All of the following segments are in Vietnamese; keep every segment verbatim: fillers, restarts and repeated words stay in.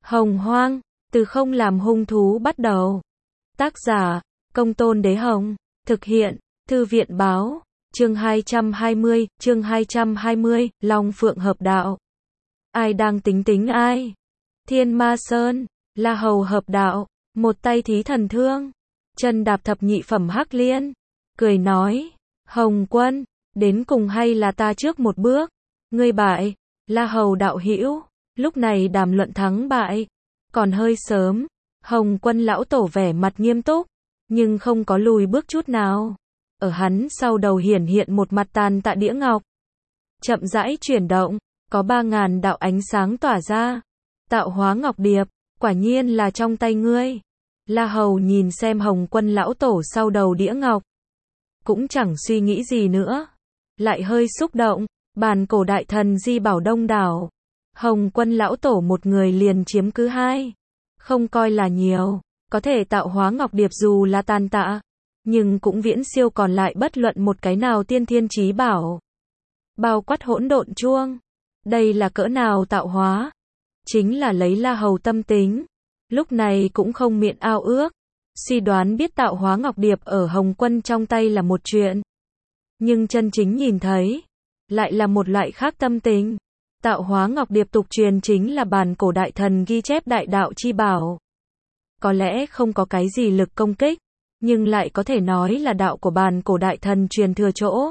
Hồng Hoang, từ không làm hung thú bắt đầu. Tác giả, Công Tôn Đế Hồng. Thực hiện, Thư viện Báo. Chương hai trăm hai mươi, chương hai trăm hai mươi, Long Phượng hợp đạo. Ai đang tính tính ai? Thiên Ma Sơn, La Hầu hợp đạo, một tay thí thần thương, chân đạp thập nhị phẩm hắc liên, cười nói, Hồng Quân, đến cùng hay là ta trước một bước, ngươi bại, La Hầu đạo hữu, lúc này đàm luận thắng bại, còn hơi sớm. Hồng Quân lão tổ vẻ mặt nghiêm túc, nhưng không có lùi bước chút nào. Ở hắn sau đầu hiển hiện một mặt tàn tạ đĩa ngọc, chậm rãi chuyển động, có ba ngàn đạo ánh sáng tỏa ra. Tạo hóa ngọc điệp, quả nhiên là trong tay ngươi. La Hầu nhìn xem Hồng Quân lão tổ sau đầu đĩa ngọc, cũng chẳng suy nghĩ gì nữa, lại hơi xúc động. Bàn cổ đại thần di bảo đông đảo, Hồng Quân lão tổ một người liền chiếm cứ hai, không coi là nhiều. Có thể tạo hóa ngọc điệp dù là tàn tạ, nhưng cũng viễn siêu còn lại bất luận một cái nào tiên thiên chí bảo. Bao quát hỗn độn chuông, đây là cỡ nào tạo hóa? Chính là lấy La Hầu tâm tính, lúc này cũng không miệng ao ước, suy đoán biết tạo hóa ngọc điệp ở Hồng Quân trong tay là một chuyện, nhưng chân chính nhìn thấy, lại là một loại khác tâm tình. Tạo hóa ngọc điệp tục truyền chính là bàn cổ đại thần ghi chép đại đạo chi bảo. Có lẽ không có cái gì lực công kích, nhưng lại có thể nói là đạo của bàn cổ đại thần truyền thừa chỗ.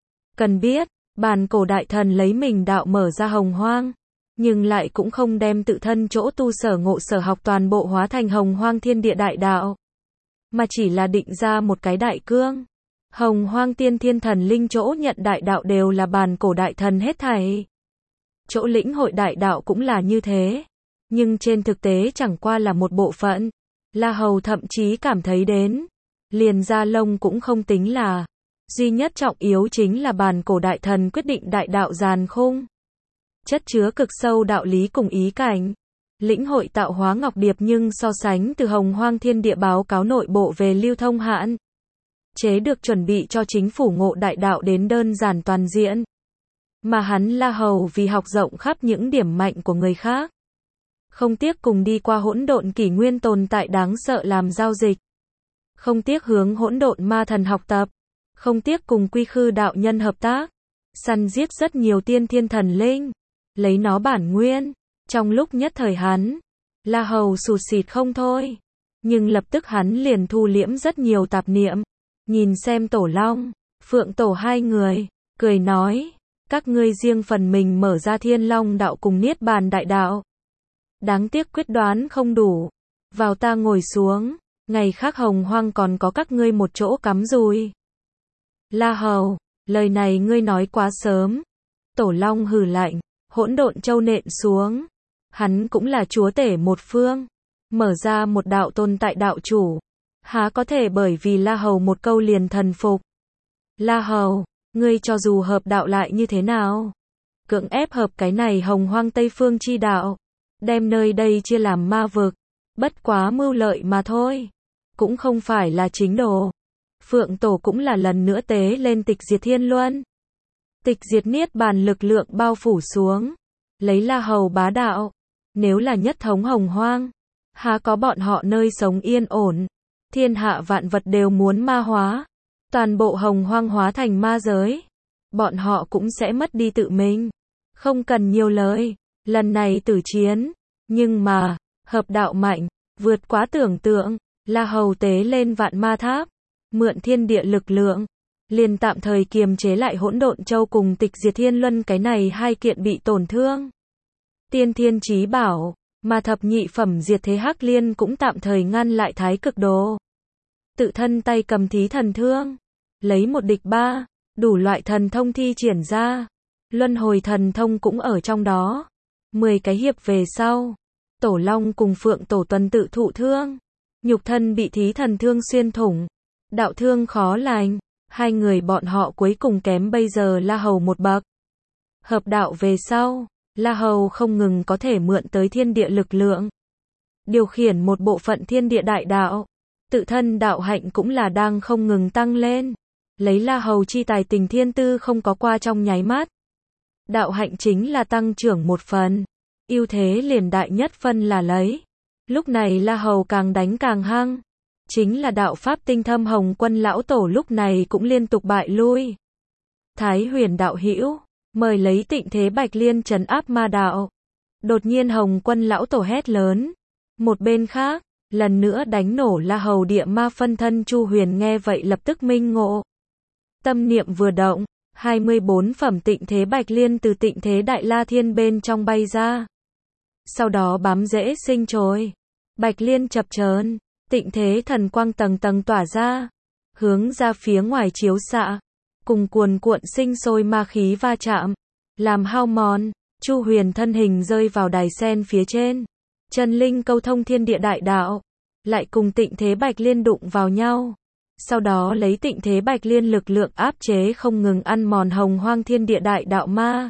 Cần biết, bàn cổ đại thần lấy mình đạo mở ra hồng hoang, nhưng lại cũng không đem tự thân chỗ tu sở ngộ sở học toàn bộ hóa thành hồng hoang thiên địa đại đạo, mà chỉ là định ra một cái đại cương. Hồng hoang tiên thiên thần linh chỗ nhận đại đạo đều là bàn cổ đại thần hết thảy. Chỗ lĩnh hội đại đạo cũng là như thế. Nhưng trên thực tế chẳng qua là một bộ phận. La Hầu thậm chí cảm thấy đến, liền Gia Lông cũng không tính là. Duy nhất trọng yếu chính là bàn cổ đại thần quyết định đại đạo giàn khung. Chất chứa cực sâu đạo lý cùng ý cảnh. Lĩnh hội tạo hóa ngọc điệp nhưng so sánh từ hồng hoang thiên địa báo cáo nội bộ về lưu thông hạn chế được chuẩn bị cho chính phủ ngộ đại đạo đến đơn giản toàn diện. Mà hắn La Hầu vì học rộng khắp những điểm mạnh của người khác, không tiếc cùng đi qua hỗn độn kỷ nguyên tồn tại đáng sợ làm giao dịch, không tiếc hướng hỗn độn ma thần học tập, không tiếc cùng quy khư đạo nhân hợp tác, săn giết rất nhiều tiên thiên thần linh, lấy nó bản nguyên. Trong lúc nhất thời hắn, La Hầu sụt sịt không thôi, nhưng lập tức hắn liền thu liễm rất nhiều tạp niệm, nhìn xem Tổ Long, Phượng Tổ hai người, cười nói, các ngươi riêng phần mình mở ra Thiên Long đạo cùng Niết Bàn đại đạo. Đáng tiếc quyết đoán không đủ, vào ta ngồi xuống, ngày khác hồng hoang còn có các ngươi một chỗ cắm rùi. La Hầu, lời này ngươi nói quá sớm. Tổ Long hừ lạnh, hỗn độn châu nện xuống. Hắn cũng là chúa tể một phương, mở ra một đạo tồn tại đạo chủ, há có thể bởi vì La Hầu một câu liền thần phục. La Hầu, ngươi cho dù hợp đạo lại như thế nào, cưỡng ép hợp cái này hồng hoang Tây Phương chi đạo, đem nơi đây chia làm ma vực, bất quá mưu lợi mà thôi, cũng không phải là chính đồ. Phượng Tổ cũng là lần nữa tế lên tịch diệt thiên luân, tịch diệt niết bàn lực lượng bao phủ xuống, lấy La Hầu bá đạo, nếu là nhất thống hồng hoang, há có bọn họ nơi sống yên ổn, thiên hạ vạn vật đều muốn ma hóa, toàn bộ hồng hoang hóa thành ma giới, bọn họ cũng sẽ mất đi tự mình. Không cần nhiều lời, lần này tử chiến, nhưng mà, hợp đạo mạnh, vượt quá tưởng tượng. La Hầu tế lên vạn ma tháp, mượn thiên địa lực lượng, liền tạm thời kiềm chế lại hỗn độn châu cùng tịch diệt thiên luân cái này hai kiện bị tổn thương tiên thiên chí bảo, mà thập nhị phẩm diệt thế hắc liên cũng tạm thời ngăn lại thái cực đồ. Tự thân tay cầm thí thần thương, lấy một địch ba, đủ loại thần thông thi triển ra, luân hồi thần thông cũng ở trong đó. Mười cái hiệp về sau, Tổ Long cùng Phượng Tổ tuần tự thụ thương, nhục thân bị thí thần thương xuyên thủng, đạo thương khó lành, hai người bọn họ cuối cùng kém bây giờ La Hầu một bậc. Hợp đạo về sau, La Hầu không ngừng có thể mượn tới thiên địa lực lượng, điều khiển một bộ phận thiên địa đại đạo, tự thân đạo hạnh cũng là đang không ngừng tăng lên. Lấy La Hầu chi tài tình thiên tư không có qua trong nháy mắt, đạo hạnh chính là tăng trưởng một phần. ưu thế liền đại nhất phân là lấy. Lúc này La Hầu càng đánh càng hăng. Chính là đạo pháp tinh thâm Hồng Quân lão tổ lúc này cũng liên tục bại lui. Thái Huyền đạo hữu, mời lấy Tịnh Thế Bạch Liên trấn áp ma đạo. Đột nhiên Hồng Quân lão tổ hét lớn. Một bên khác, lần nữa đánh nổ La Hầu địa ma phân thân. Chu Huyền nghe vậy lập tức minh ngộ. Tâm niệm vừa động, hai mươi bốn phẩm Tịnh Thế Bạch Liên từ Tịnh Thế Đại La Thiên bên trong bay ra. Sau đó bám rễ sinh trồi. Bạch Liên chập chờn, Tịnh Thế thần quang tầng tầng tỏa ra, hướng ra phía ngoài chiếu xạ, cùng cuồn cuộn sinh sôi ma khí va chạm, làm hao mòn. Chu Huyền thân hình rơi vào đài sen phía trên, chân linh câu thông thiên địa đại đạo, lại cùng Tịnh Thế Bạch Liên đụng vào nhau. Sau đó lấy Tịnh Thế Bạch Liên lực lượng áp chế không ngừng ăn mòn hồng hoang thiên địa đại đạo ma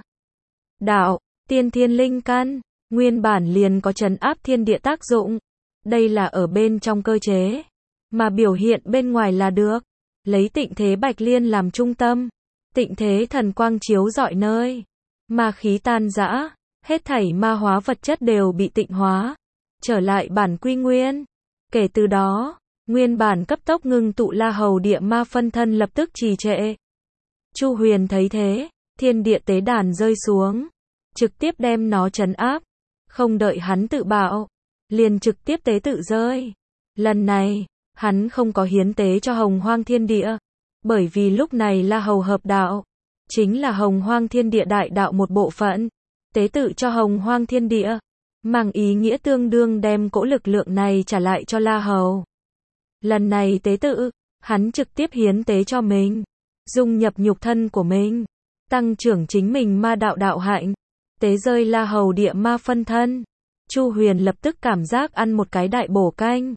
đạo, tiên thiên linh căn, nguyên bản liền có trấn áp thiên địa tác dụng. Đây là ở bên trong cơ chế, mà biểu hiện bên ngoài là được. Lấy Tịnh Thế Bạch Liên làm trung tâm, Tịnh Thế thần quang chiếu rọi nơi, ma khí tan rã, hết thảy ma hóa vật chất đều bị tịnh hóa, trở lại bản quy nguyên. Kể từ đó, nguyên bản cấp tốc ngưng tụ La Hầu địa ma phân thân lập tức trì trệ. Chu Huyền thấy thế, thiên địa tế đàn rơi xuống, trực tiếp đem nó trấn áp, không đợi hắn tự bạo, liền trực tiếp tế tự rơi. Lần này, hắn không có hiến tế cho hồng hoang thiên địa, bởi vì lúc này La Hầu hợp đạo, chính là hồng hoang thiên địa đại đạo một bộ phận, tế tự cho hồng hoang thiên địa, mang ý nghĩa tương đương đem cỗ lực lượng này trả lại cho La Hầu. Lần này tế tự, hắn trực tiếp hiến tế cho mình, dung nhập nhục thân của mình, tăng trưởng chính mình ma đạo đạo hạnh, tế rơi La Hầu địa ma phân thân. Chu Huyền lập tức cảm giác ăn một cái đại bổ canh.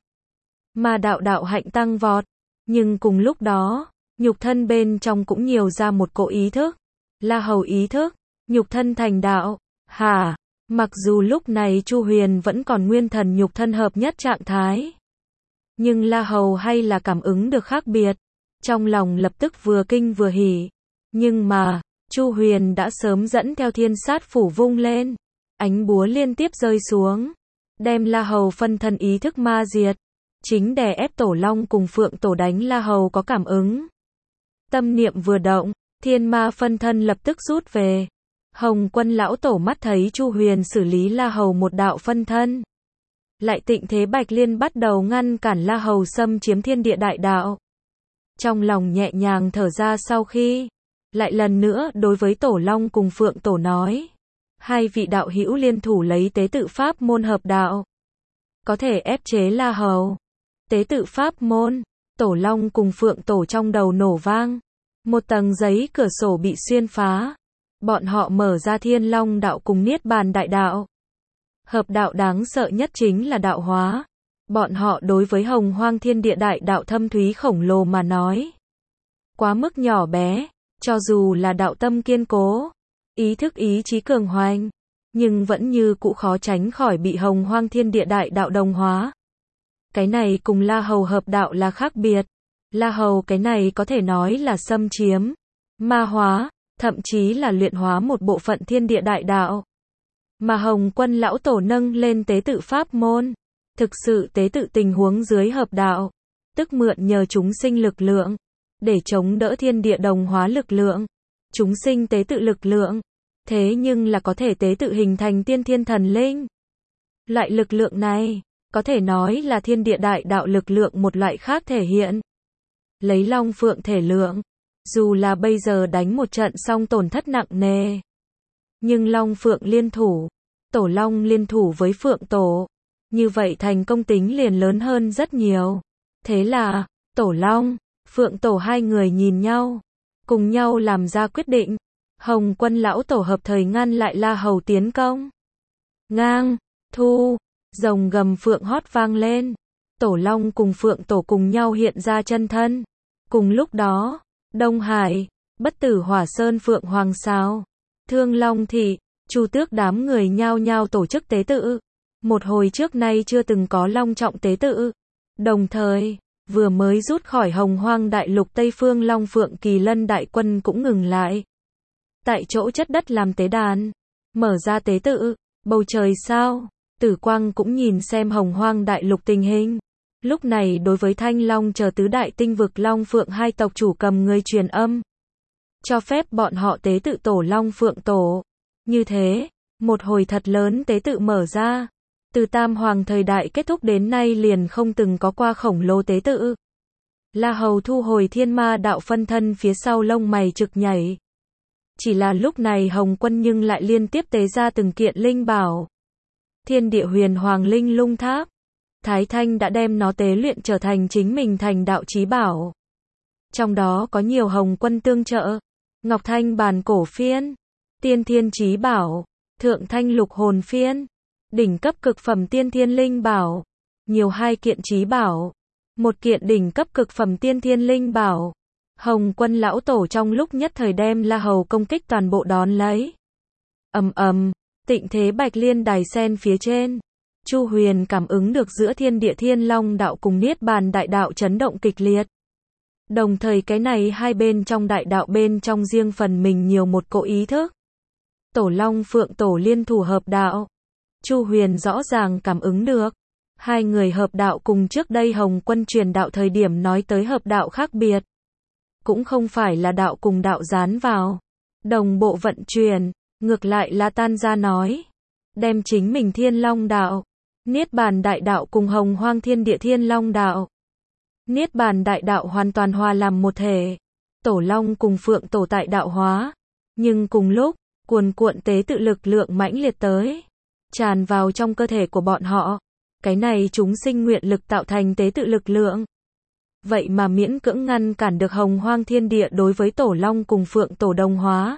Ma đạo đạo hạnh tăng vọt, nhưng cùng lúc đó, nhục thân bên trong cũng nhiều ra một cỗ ý thức. La Hầu ý thức, nhục thân thành đạo. Hả? Mặc dù lúc này Chu Huyền vẫn còn nguyên thần nhục thân hợp nhất trạng thái, nhưng La Hầu hay là cảm ứng được khác biệt, trong lòng lập tức vừa kinh vừa hỉ. Nhưng mà, Chu Huyền đã sớm dẫn theo thiên sát phủ vung lên, ánh búa liên tiếp rơi xuống, đem La Hầu phân thân ý thức ma diệt, chính đè ép Tổ Long cùng Phượng Tổ đánh La Hầu có cảm ứng. Tâm niệm vừa động, thiên ma phân thân lập tức rút về. Hồng Quân lão tổ mắt thấy Chu Huyền xử lý La Hầu một đạo phân thân, lại Tịnh Thế Bạch Liên bắt đầu ngăn cản La Hầu xâm chiếm thiên địa đại đạo. Trong lòng nhẹ nhàng thở ra sau khi, lại lần nữa đối với Tổ Long cùng Phượng Tổ nói, hai vị đạo hữu liên thủ lấy tế tự pháp môn hợp đạo, có thể ép chế La Hầu. Tế tự pháp môn, Tổ Long cùng Phượng Tổ trong đầu nổ vang, một tầng giấy cửa sổ bị xuyên phá, bọn họ mở ra Thiên Long đạo cùng Niết Bàn đại đạo. Hợp đạo đáng sợ nhất chính là đạo hóa. Bọn họ đối với hồng hoang thiên địa đại đạo thâm thúy khổng lồ mà nói, quá mức nhỏ bé, cho dù là đạo tâm kiên cố, ý thức ý chí cường hoành, nhưng vẫn như cũ khó tránh khỏi bị hồng hoang thiên địa đại đạo đồng hóa. Cái này cùng La Hầu hợp đạo là khác biệt. La Hầu cái này có thể nói là xâm chiếm, ma hóa, thậm chí là luyện hóa một bộ phận thiên địa đại đạo. Mà Hồng Quân lão tổ nâng lên tế tự pháp môn, thực sự tế tự tình huống dưới hợp đạo, tức mượn nhờ chúng sinh lực lượng, để chống đỡ thiên địa đồng hóa lực lượng. Chúng sinh tế tự lực lượng, thế nhưng là có thể tế tự hình thành tiên thiên thần linh. Loại lực lượng này, có thể nói là thiên địa đại đạo lực lượng một loại khác thể hiện. Lấy Long Phượng thể lượng, dù là bây giờ đánh một trận xong tổn thất nặng nề, nhưng Long Phượng liên thủ, Tổ Long liên thủ với Phượng Tổ, như vậy thành công tính liền lớn hơn rất nhiều. Thế là, Tổ Long, Phượng Tổ hai người nhìn nhau, cùng nhau làm ra quyết định. Hồng Quân lão tổ hợp thời ngăn lại La Hầu tiến công. Ngang, thu, rồng gầm phượng hót vang lên. Tổ Long cùng Phượng Tổ cùng nhau hiện ra chân thân. Cùng lúc đó, Đông Hải, Bất Tử Hỏa Sơn Phượng Hoàng Sao, Thương Long Thị, Chu Tước đám người nhao nhao tổ chức tế tự. Một hồi trước nay chưa từng có long trọng tế tự. Đồng thời, vừa mới rút khỏi hồng hoang đại lục Tây Phương Long Phượng Kỳ Lân đại quân cũng ngừng lại. Tại chỗ chất đất làm tế đàn, mở ra tế tự, Bầu trời sao? Tử Quang cũng nhìn xem hồng hoang đại lục tình hình. Lúc này đối với Thanh Long chờ tứ đại tinh vực Long Phượng hai tộc chủ cầm người truyền âm. Cho phép bọn họ tế tự tổ Long Phượng tổ. Như thế, một hồi thật lớn tế tự mở ra. Từ Tam Hoàng thời đại kết thúc đến nay liền không từng có qua khổng lồ tế tự. La Hầu thu hồi thiên ma đạo phân thân phía sau lông mày trực nhảy. Chỉ là lúc này Hồng Quân nhưng lại liên tiếp tế ra từng kiện linh bảo. Thiên địa huyền hoàng linh lung tháp. Thái Thanh đã đem nó tế luyện trở thành chính mình thành đạo chí bảo. Trong đó có nhiều Hồng Quân tương trợ. Ngọc Thanh bàn cổ phiên. Tiên thiên chí bảo. Thượng thanh lục hồn phiên. Đỉnh cấp cực phẩm tiên thiên linh bảo. Nhiều hai kiện chí bảo. Một kiện đỉnh cấp cực phẩm tiên thiên linh bảo. Hồng Quân lão tổ trong lúc nhất thời đem La Hầu công kích toàn bộ đón lấy. Ầm ầm, tịnh thế bạch liên đài sen phía trên. Chu Huyền cảm ứng được giữa thiên địa thiên long đạo cùng niết bàn đại đạo chấn động kịch liệt. Đồng thời cái này hai bên trong đại đạo bên trong riêng phần mình nhiều một cỗ ý thức. Tổ Long Phượng tổ liên thủ hợp đạo. Chu Huyền rõ ràng cảm ứng được. Hai người hợp đạo cùng trước đây Hồng Quân truyền đạo thời điểm nói tới hợp đạo khác biệt. Cũng không phải là đạo cùng đạo dán vào. Đồng bộ vận chuyển, ngược lại là tan ra nói. Đem chính mình thiên long đạo. Niết bàn đại đạo cùng hồng hoang thiên địa thiên long đạo. Niết bàn đại đạo hoàn toàn hòa làm một thể. Tổ Long cùng Phượng tổ tại đạo hóa. Nhưng cùng lúc, cuồn cuộn tế tự lực lượng mãnh liệt tới. Tràn vào trong cơ thể của bọn họ. Cái này chúng sinh nguyện lực tạo thành tế tự lực lượng. Vậy mà miễn cưỡng ngăn cản được hồng hoang thiên địa đối với Tổ Long cùng Phượng tổ đồng hóa.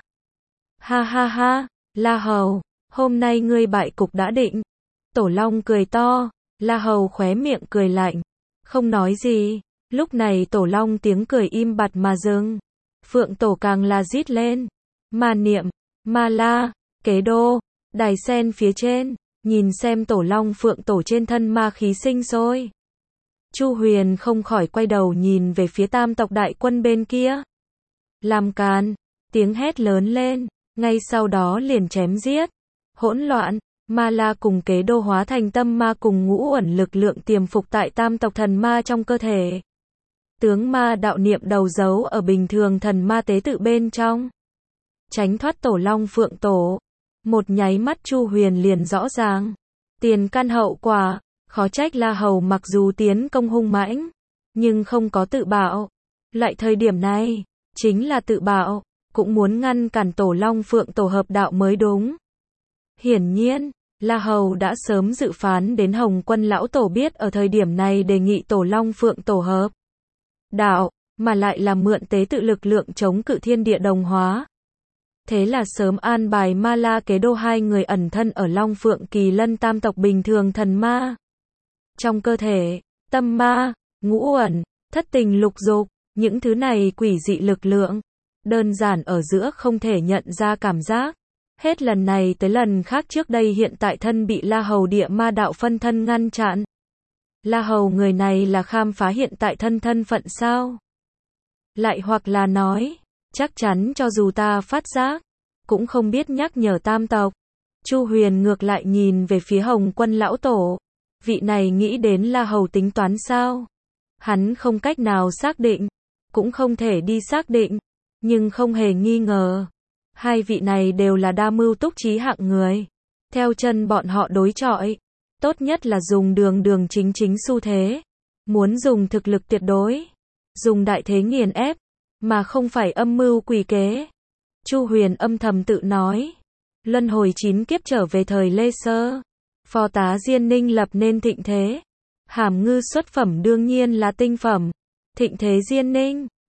Ha ha ha, La Hầu, hôm nay ngươi bại cục đã định. Tổ Long cười to, La Hầu khóe miệng cười lạnh. Không nói gì, lúc này Tổ Long tiếng cười im bặt mà dừng. Phượng tổ càng là rít lên. Ma niệm, ma la, kế đô, đài sen phía trên, nhìn xem Tổ Long Phượng tổ trên thân ma khí sinh sôi. Chu Huyền không khỏi quay đầu nhìn về phía tam tộc đại quân bên kia. Làm càn, tiếng hét lớn lên, ngay sau đó liền chém giết. Hỗn loạn, ma la cùng kế đô hóa thành tâm ma cùng ngũ uẩn lực lượng tiềm phục tại tam tộc thần ma trong cơ thể. Tướng ma đạo niệm đầu dấu ở bình thường thần ma tế tự bên trong. Tránh thoát Tổ Long Phượng tổ. Một nháy mắt Chu Huyền liền rõ ràng. Tiền căn hậu quả, khó trách La Hầu mặc dù tiến công hung mãnh, nhưng không có tự bạo. Lại thời điểm này, chính là tự bạo, cũng muốn ngăn cản Tổ Long Phượng tổ hợp đạo mới đúng. Hiển nhiên, La Hầu đã sớm dự phán đến Hồng Quân lão tổ biết ở thời điểm này đề nghị Tổ Long Phượng tổ hợp đạo, mà lại là mượn tế tự lực lượng chống cự thiên địa đồng hóa. Thế là sớm an bài ma la kế đô hai người ẩn thân ở Long Phượng Kỳ Lân tam tộc bình thường thần ma. Trong cơ thể, tâm ma, ngũ uẩn, thất tình lục dục, những thứ này quỷ dị lực lượng, đơn giản ở giữa không thể nhận ra cảm giác. Hết lần này tới lần khác trước đây hiện tại thân bị La Hầu địa ma đạo phân thân ngăn chặn. La Hầu người này là khám phá hiện tại thân thân phận sao? Lại hoặc là nói, chắc chắn cho dù ta phát giác, cũng không biết nhắc nhở tam tộc. Chu Huyền ngược lại nhìn về phía Hồng Quân lão tổ. Vị này nghĩ đến La Hầu tính toán sao? Hắn không cách nào xác định, cũng không thể đi xác định, nhưng không hề nghi ngờ. Hai vị này đều là đa mưu túc trí hạng người. Theo chân bọn họ đối chọi, tốt nhất là dùng đường đường chính chính xu thế. Muốn dùng thực lực tuyệt đối, dùng đại thế nghiền ép, mà không phải âm mưu quỷ kế. Chu Huyền âm thầm tự nói. Luân hồi chín kiếp trở về thời Lê Sơ. Phó tá Diên Ninh lập nên thịnh thế. Hàm ngư xuất phẩm đương nhiên là tinh phẩm. Thịnh thế Diên Ninh,